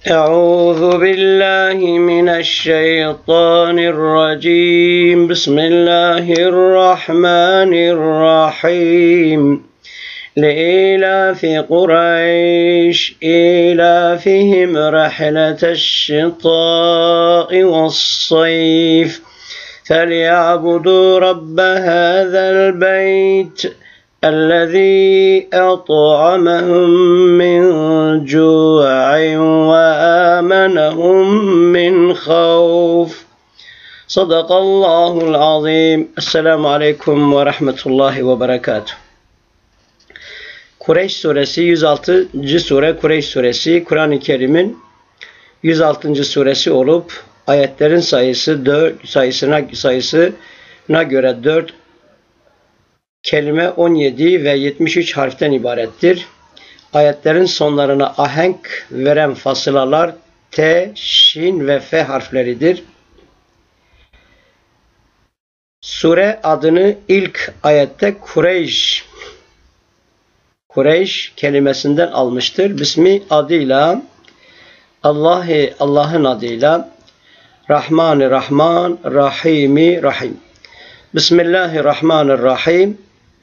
أعوذ بالله من الشيطان الرجيم بسم الله الرحمن الرحيم لإيلاف قريش إيلافهم رحلة الشتاء والصيف فليعبدوا رب هذا البيت الذي أطعمهم من جوع وآمنهم من خوف صدق الله العظيم. Esselamu Aleyküm ve Rahmetullahi ve Berekatuhu. Kureyş suresi 106. sure Kureyş suresi Kur'an-ı Kerim'in 106. suresi olup ayetlerin sayısına göre 4 kelime 17 ve 73 harften ibarettir. Ayetlerin sonlarına ahenk veren fasılalar T, Şin ve F harfleridir. Sure adını ilk ayette Kureyş kelimesinden almıştır. Bismi adıyla, Allah'ın adıyla, Rahman-ı Rahman, Rahim-i Rahim. Bismillahirrahmanirrahim.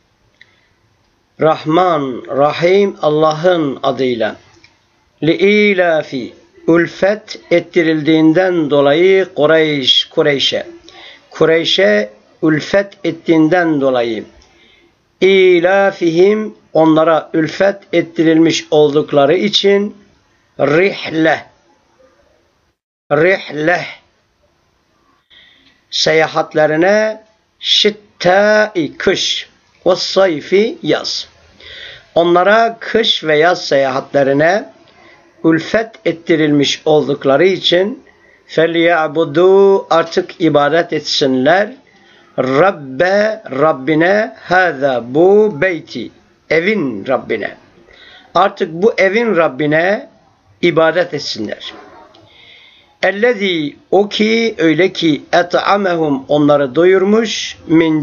Rahman, Rahim Allah'ın adıyla. Li'ilafi, ülfet ettirildiğinden dolayı Kureyş'e ülfet ettiğinden dolayı. İlafihim, onlara ülfet ettirilmiş oldukları için rihle, seyahatlerine şittâi kış ve sayfi yaz. Onlara kış ve yaz seyahatlerine ülfet ettirilmiş oldukları için فَلْيَعْبُدُوا artık ibadet etsinler. Rabbine hâzâ bu beyti evin Rabbine. Artık bu evin Rabbine ibadet etsinler. Ellezî o ki öyle ki et'amehum onları doyurmuş min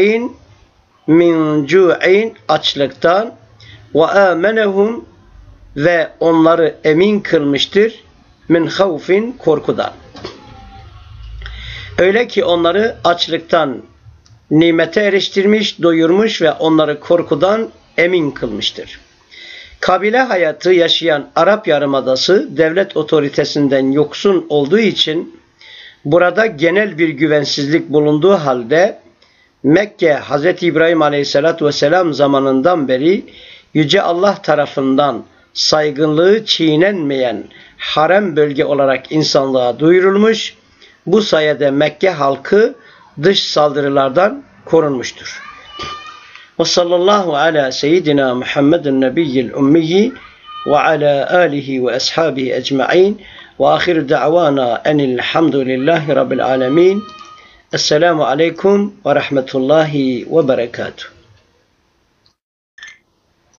cu'in açlıktan ve âmenehum ve onları emin kılmıştır min havfin korkudan. Öyle ki onları açlıktan nimete eriştirmiş, doyurmuş ve onları korkudan emin kılmıştır. Kabile hayatı yaşayan Arap Yarımadası devlet otoritesinden yoksun olduğu için burada genel bir güvensizlik bulunduğu halde Mekke Hz. İbrahim Aleyhisselatü Vesselam zamanından beri Yüce Allah tarafından saygınlığı çiğnenmeyen harem bölge olarak insanlığa duyurulmuş. Bu sayede Mekke halkı dış saldırılardan korunmuştur. Ve sallallahu ala seyyidina Muhammedin nebiyyil ummiyi ve ala alihi ve ashabihi ecma'in ve ahir da'vana enilhamdülillahi rabbil alemin. Esselamu aleyküm ve rahmetullahi ve berekatuhu.